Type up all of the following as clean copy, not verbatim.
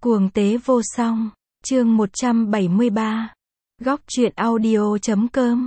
Cuồng tế vô song, chương 173. Góc truyện audio.com.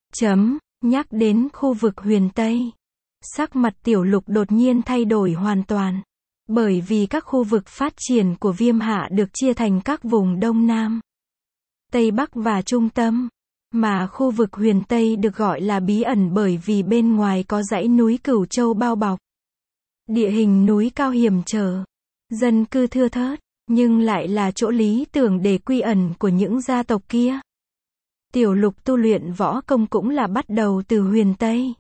Nhắc đến khu vực huyền Tây. Sắc mặt Tiểu Lục đột nhiên thay đổi hoàn toàn. Bởi vì các khu vực phát triển của Viêm Hạ được chia thành các vùng Đông Nam, Tây Bắc và Trung Tâm. Mà khu vực huyền Tây được gọi là bí ẩn bởi vì bên ngoài có dãy núi Cửu Châu bao bọc. Địa hình núi cao hiểm trở, dân cư thưa thớt, nhưng lại là chỗ lý tưởng để quy ẩn của những gia tộc kia. Tiểu Lục tu luyện võ công cũng là bắt đầu từ huyền Tây.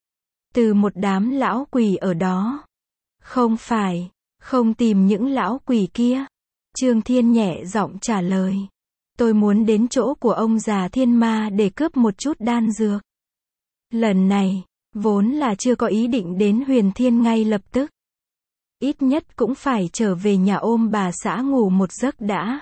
Từ một đám lão quỷ ở đó. Không phải, không tìm những lão quỷ kia. Trương Thiên nhẹ giọng trả lời. Tôi muốn đến chỗ của ông già Thiên Ma để cướp một chút đan dược. Lần này, vốn là chưa có ý định đến Huyền Thiên ngay lập tức. Ít nhất cũng phải trở về nhà ôm bà xã ngủ một giấc đã.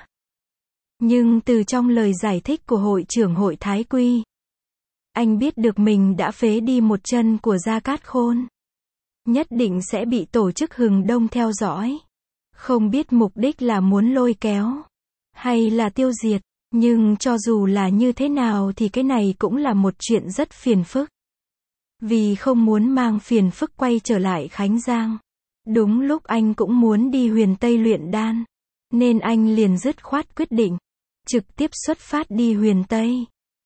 Nhưng từ trong lời giải thích của hội trưởng hội Thái Quy, anh biết được mình đã phế đi một chân của Gia Cát Khôn. Nhất định sẽ bị tổ chức Hừng Đông theo dõi. Không biết mục đích là muốn lôi kéo, hay là tiêu diệt. Nhưng cho dù là như thế nào thì cái này cũng là một chuyện rất phiền phức. Vì không muốn mang phiền phức quay trở lại Khánh Giang. Đúng lúc anh cũng muốn đi huyền Tây luyện đan. Nên anh liền dứt khoát quyết định. Trực tiếp xuất phát đi huyền Tây.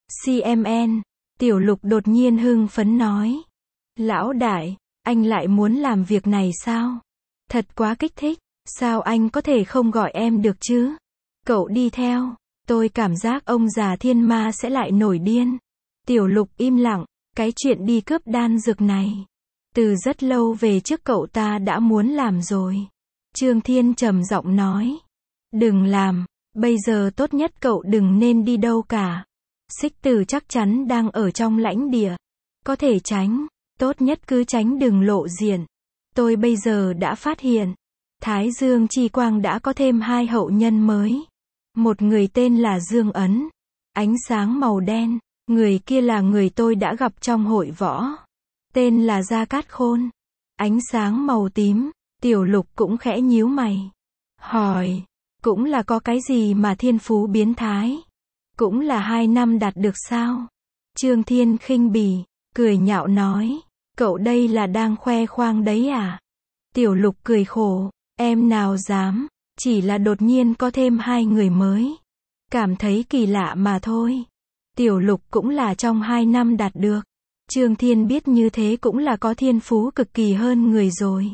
CMN. Tiểu Lục đột nhiên hưng phấn nói. Lão đại, anh lại muốn làm việc này sao? Thật quá kích thích. Sao anh có thể không gọi em được chứ? Cậu đi theo. Tôi cảm giác ông già Thiên Ma sẽ lại nổi điên. Tiểu Lục im lặng. Cái chuyện đi cướp đan dược này, từ rất lâu về trước cậu ta đã muốn làm rồi. Trương Thiên trầm giọng nói. Đừng làm, bây giờ tốt nhất cậu đừng nên đi đâu cả. Xích Tử chắc chắn đang ở trong lãnh địa. Có thể tránh, tốt nhất cứ tránh đừng lộ diện. Tôi bây giờ đã phát hiện, Thái Dương Chi Quang đã có thêm 2 hậu nhân mới. Một người tên là Dương Ấn, ánh sáng màu đen. Người kia là người tôi đã gặp trong hội võ. Tên là Gia Cát Khôn. Ánh sáng màu tím. Tiểu Lục cũng khẽ nhíu mày. Hỏi. Cũng là có cái gì mà thiên phú biến thái? Cũng là 2 năm đạt được sao? Trương Thiên khinh bỉ. Cười nhạo nói. Cậu đây là đang khoe khoang đấy à? Tiểu Lục cười khổ. Em nào dám. Chỉ là đột nhiên có thêm 2 người mới. Cảm thấy kỳ lạ mà thôi. Tiểu Lục cũng là trong 2 năm đạt được. Trương Thiên biết như thế cũng là có thiên phú cực kỳ hơn người rồi.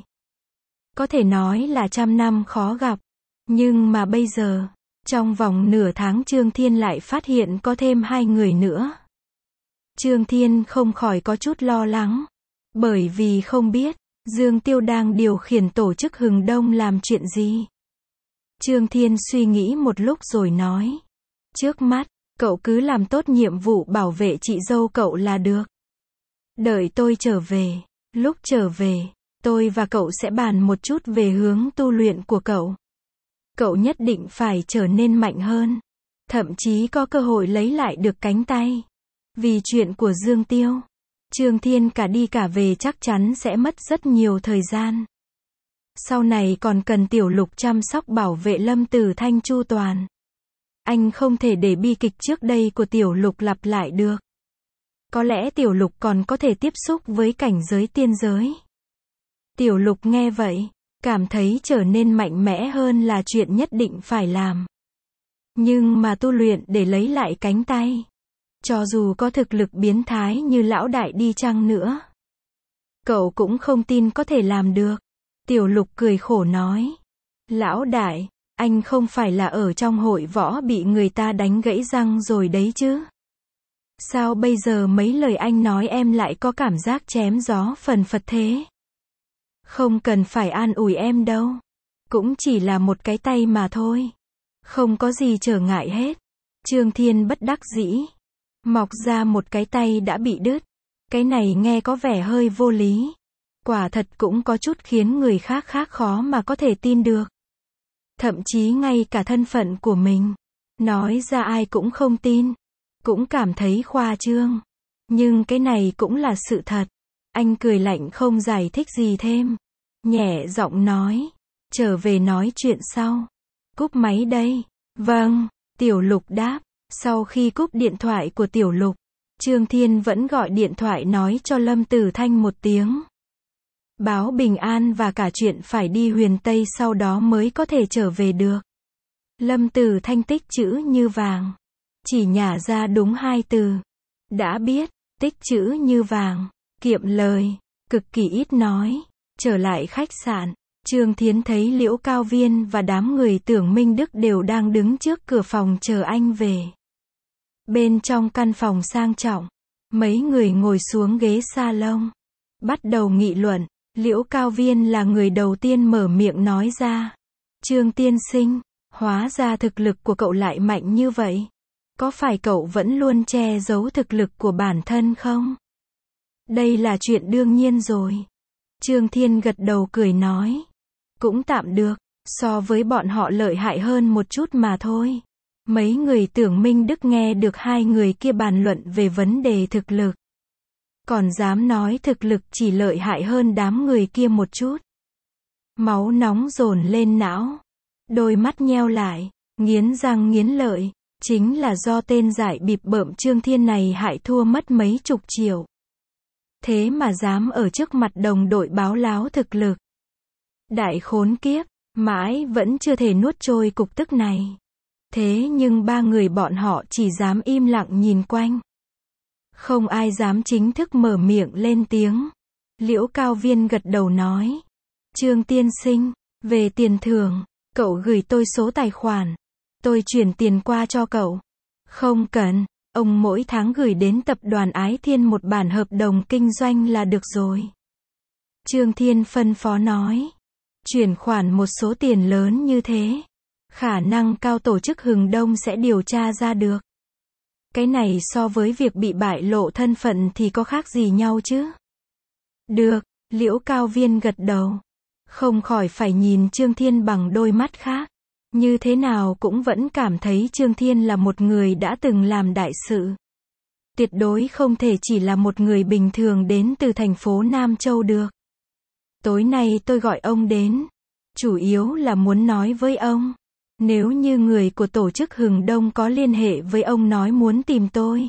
Có thể nói là 100 năm khó gặp. Nhưng mà bây giờ, trong vòng nửa tháng Trương Thiên lại phát hiện có thêm 2 người nữa. Trương Thiên không khỏi có chút lo lắng. Bởi vì không biết, Dương Tiêu đang điều khiển tổ chức Hừng Đông làm chuyện gì. Trương Thiên suy nghĩ một lúc rồi nói. Trước mắt, cậu cứ làm tốt nhiệm vụ bảo vệ chị dâu cậu là được. Đợi tôi trở về. Lúc trở về, tôi và cậu sẽ bàn một chút về hướng tu luyện của cậu. Cậu nhất định phải trở nên mạnh hơn. Thậm chí có cơ hội lấy lại được cánh tay. Vì chuyện của Dương Tiêu, Trương Thiên cả đi cả về chắc chắn sẽ mất rất nhiều thời gian. Sau này còn cần Tiểu Lục chăm sóc bảo vệ Lâm Tử Thanh chu toàn. Anh không thể để bi kịch trước đây của Tiểu Lục lặp lại được. Có lẽ Tiểu Lục còn có thể tiếp xúc với cảnh giới tiên giới. Tiểu Lục nghe vậy, cảm thấy trở nên mạnh mẽ hơn là chuyện nhất định phải làm. Nhưng mà tu luyện để lấy lại cánh tay, cho dù có thực lực biến thái như lão đại đi chăng nữa, cậu cũng không tin có thể làm được. Tiểu Lục cười khổ nói. Lão đại, anh không phải là ở trong hội võ bị người ta đánh gãy răng rồi đấy chứ? Sao bây giờ mấy lời anh nói em lại có cảm giác chém gió phần phật thế? Không cần phải an ủi em đâu. Cũng chỉ là một cái tay mà thôi. Không có gì trở ngại hết. Trương Thiên bất đắc dĩ. Mọc ra một cái tay đã bị đứt. Cái này nghe có vẻ hơi vô lý. Quả thật cũng có chút khiến người khác khó mà có thể tin được. Thậm chí ngay cả thân phận của mình, nói ra ai cũng không tin. Cũng cảm thấy khoa trương. Nhưng cái này cũng là sự thật. Anh cười lạnh không giải thích gì thêm. Nhẹ giọng nói. Trở về nói chuyện sau. Cúp máy đây. Vâng, Tiểu Lục đáp. Sau khi cúp điện thoại của Tiểu Lục, Trương Thiên vẫn gọi điện thoại nói cho Lâm Tử Thanh một tiếng. Báo bình an và cả chuyện phải đi Huyền Tây sau đó mới có thể trở về được. Lâm Tử Thanh tích chữ như vàng. Chỉ nhả ra đúng 2 từ. Đã biết, tích chữ như vàng, kiệm lời, cực kỳ ít nói. Trở lại khách sạn, Trương Thiến thấy Liễu Cao Viên và đám người Tưởng Minh Đức đều đang đứng trước cửa phòng chờ anh về. Bên trong căn phòng sang trọng, mấy người ngồi xuống ghế salon, bắt đầu nghị luận. Liễu Cao Viên là người đầu tiên mở miệng nói ra. Trương tiên sinh, hóa ra thực lực của cậu lại mạnh như vậy. Có phải cậu vẫn luôn che giấu thực lực của bản thân không? Đây là chuyện đương nhiên rồi. Trương Thiên gật đầu cười nói. Cũng tạm được, so với bọn họ lợi hại hơn một chút mà thôi. Mấy người Tưởng Minh Đức nghe được hai người kia bàn luận về vấn đề thực lực. Còn dám nói thực lực chỉ lợi hại hơn đám người kia một chút. Máu nóng dồn lên não. Đôi mắt nheo lại, nghiến răng nghiến lợi. Chính là do tên giải bịp bợm Trương Thiên này hại thua mất mấy chục triệu. Thế mà dám ở trước mặt đồng đội báo láo thực lực. Đại khốn kiếp, mãi vẫn chưa thể nuốt trôi cục tức này. Thế nhưng ba người bọn họ chỉ dám im lặng nhìn quanh. Không ai dám chính thức mở miệng lên tiếng. Liễu Cao Viên gật đầu nói. Trương tiên sinh, về tiền thưởng, cậu gửi tôi số tài khoản. Tôi chuyển tiền qua cho cậu. Không cần, ông mỗi tháng gửi đến tập đoàn Ái Thiên một bản hợp đồng kinh doanh là được rồi. Trương Thiên phân phó nói. Chuyển khoản một số tiền lớn như thế, khả năng cao tổ chức Hừng Đông sẽ điều tra ra được. Cái này so với việc bị bại lộ thân phận thì có khác gì nhau chứ? Được, Liễu Cao Viên gật đầu. Không khỏi phải nhìn Trương Thiên bằng đôi mắt khác. Như thế nào cũng vẫn cảm thấy Trương Thiên là một người đã từng làm đại sự. Tuyệt đối không thể chỉ là một người bình thường đến từ thành phố Nam Châu được. Tối nay tôi gọi ông đến. Chủ yếu là muốn nói với ông. Nếu như người của tổ chức Hừng Đông có liên hệ với ông nói muốn tìm tôi,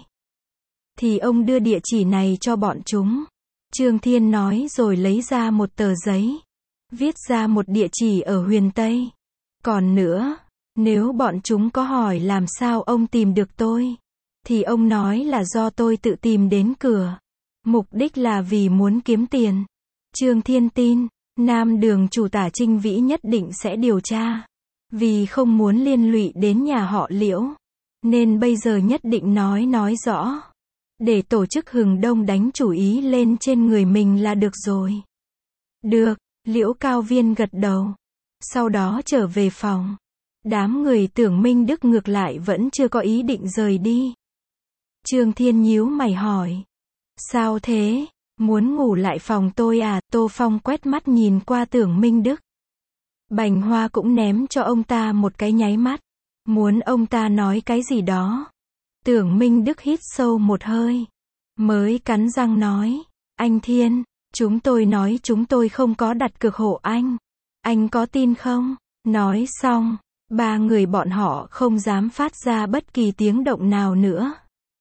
thì ông đưa địa chỉ này cho bọn chúng. Trương Thiên nói rồi lấy ra một tờ giấy. Viết ra một địa chỉ ở Huyền Tây. Còn nữa, nếu bọn chúng có hỏi làm sao ông tìm được tôi, thì ông nói là do tôi tự tìm đến cửa. Mục đích là vì muốn kiếm tiền. Trương Thiên tin, Nam Đường chủ Tả Trinh Vĩ nhất định sẽ điều tra. Vì không muốn liên lụy đến nhà họ Liễu, nên bây giờ nhất định nói rõ. Để tổ chức Hừng Đông đánh chủ ý lên trên người mình là được rồi. Được, Liễu Cao Viên gật đầu. Sau đó trở về phòng. Đám người Tưởng Minh Đức ngược lại vẫn chưa có ý định rời đi. Trương Thiên nhíu mày hỏi. Sao thế? Muốn ngủ lại phòng tôi à? Tô Phong quét mắt nhìn qua Tưởng Minh Đức. Bành Hoa cũng ném cho ông ta một cái nháy mắt. Muốn ông ta nói cái gì đó. Tưởng Minh Đức hít sâu một hơi. Mới cắn răng nói. Anh Thiên, chúng tôi nói chúng tôi không có đặt cược hộ anh. Anh có tin không? Nói xong, ba người bọn họ không dám phát ra bất kỳ tiếng động nào nữa.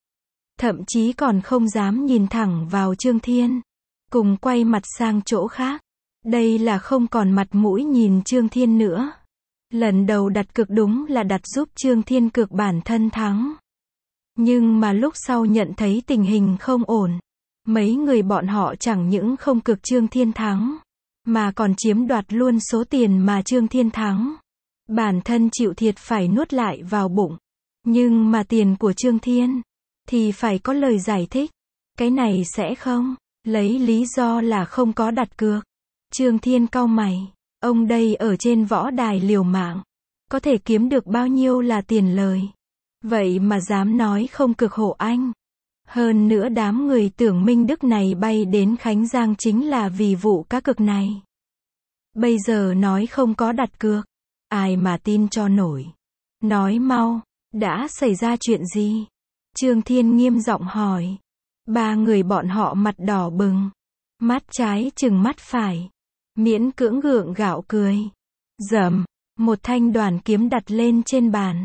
Thậm chí còn không dám nhìn thẳng vào Trương Thiên. Cùng quay mặt sang chỗ khác. Đây là không còn mặt mũi nhìn Trương Thiên nữa. Lần đầu đặt cược đúng là đặt giúp Trương Thiên cược bản thân thắng. Nhưng mà lúc sau nhận thấy tình hình không ổn. Mấy người bọn họ chẳng những không cược Trương Thiên thắng, mà còn chiếm đoạt luôn số tiền mà Trương Thiên thắng. Bản thân chịu thiệt phải nuốt lại vào bụng. Nhưng mà tiền của Trương Thiên thì phải có lời giải thích. Cái này sẽ không. Lấy lý do là không có đặt cược. Trương Thiên cau mày. Ông đây ở trên võ đài liều mạng. Có thể kiếm được bao nhiêu là tiền lời. Vậy mà dám nói không cược hộ anh. Hơn nữa đám người Tưởng Minh Đức này bay đến Khánh Giang chính là vì vụ cá cược này. Bây giờ nói không có đặt cược. Ai mà tin cho nổi. Nói mau, đã xảy ra chuyện gì? Trương Thiên nghiêm giọng hỏi. Ba người bọn họ mặt đỏ bừng. Mắt trái trừng mắt phải. Miễn cưỡng gượng gạo cười. Dầm, Một thanh đoàn kiếm đặt lên trên bàn.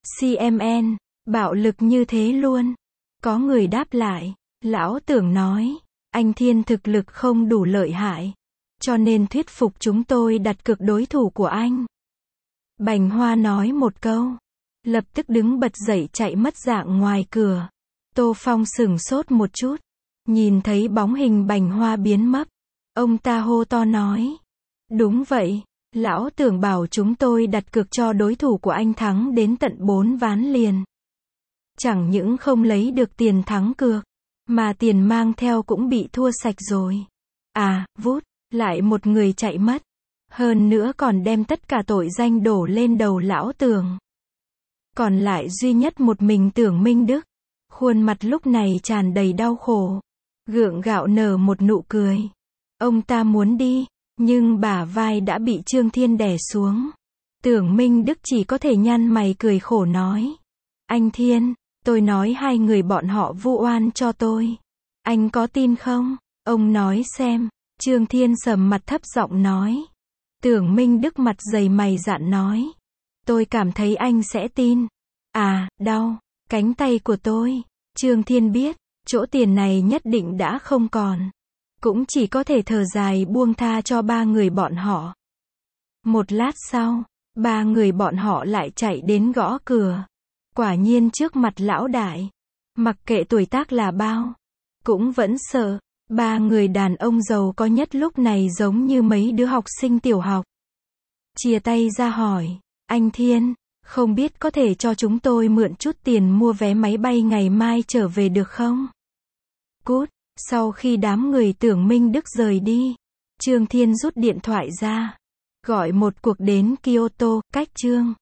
CMN, bạo lực như thế luôn. Có người đáp lại. Lão Tưởng nói, anh Thiên thực lực không đủ lợi hại. Cho nên thuyết phục chúng tôi đặt cược đối thủ của anh. Bành Hoa nói một câu. Lập tức đứng bật dậy chạy mất dạng ngoài cửa. Tô Phong sửng sốt một chút. Nhìn thấy bóng hình Bành Hoa biến mất. Ông ta hô to nói. Đúng vậy, lão Tưởng bảo chúng tôi đặt cược cho đối thủ của anh thắng đến tận 4 ván liền. Chẳng những không lấy được tiền thắng cược, mà tiền mang theo cũng bị thua sạch rồi. À, vút, lại một người chạy mất. Hơn nữa còn đem tất cả tội danh đổ lên đầu lão Tưởng. Còn lại duy nhất một mình Tưởng Minh Đức. Khuôn mặt lúc này tràn đầy đau khổ. Gượng gạo nở một nụ cười. Ông ta muốn đi, nhưng bả vai đã bị Trương Thiên đè xuống. Tưởng Minh Đức chỉ có thể nhăn mày cười khổ nói. Anh Thiên, tôi nói hai người bọn họ vu oan cho tôi. Anh có tin không? Ông nói xem. Trương Thiên sầm mặt thấp giọng nói. Tưởng Minh Đức mặt dày mày dạn nói. Tôi cảm thấy anh sẽ tin. À, đau, cánh tay của tôi. Trương Thiên biết, chỗ tiền này nhất định đã không còn. Cũng chỉ có thể thở dài buông tha cho ba người bọn họ. Một lát sau, ba người bọn họ lại chạy đến gõ cửa. Quả nhiên trước mặt lão đại. Mặc kệ tuổi tác là bao, cũng vẫn sợ. Ba người đàn ông giàu có nhất lúc này giống như mấy đứa học sinh tiểu học. Chia tay ra hỏi, anh Thiên, không biết có thể cho chúng tôi mượn chút tiền mua vé máy bay ngày mai trở về được không? Cút, sau khi đám người Tưởng Minh Đức rời đi, Trương Thiên rút điện thoại ra, gọi một cuộc đến Kyoto, cách Trương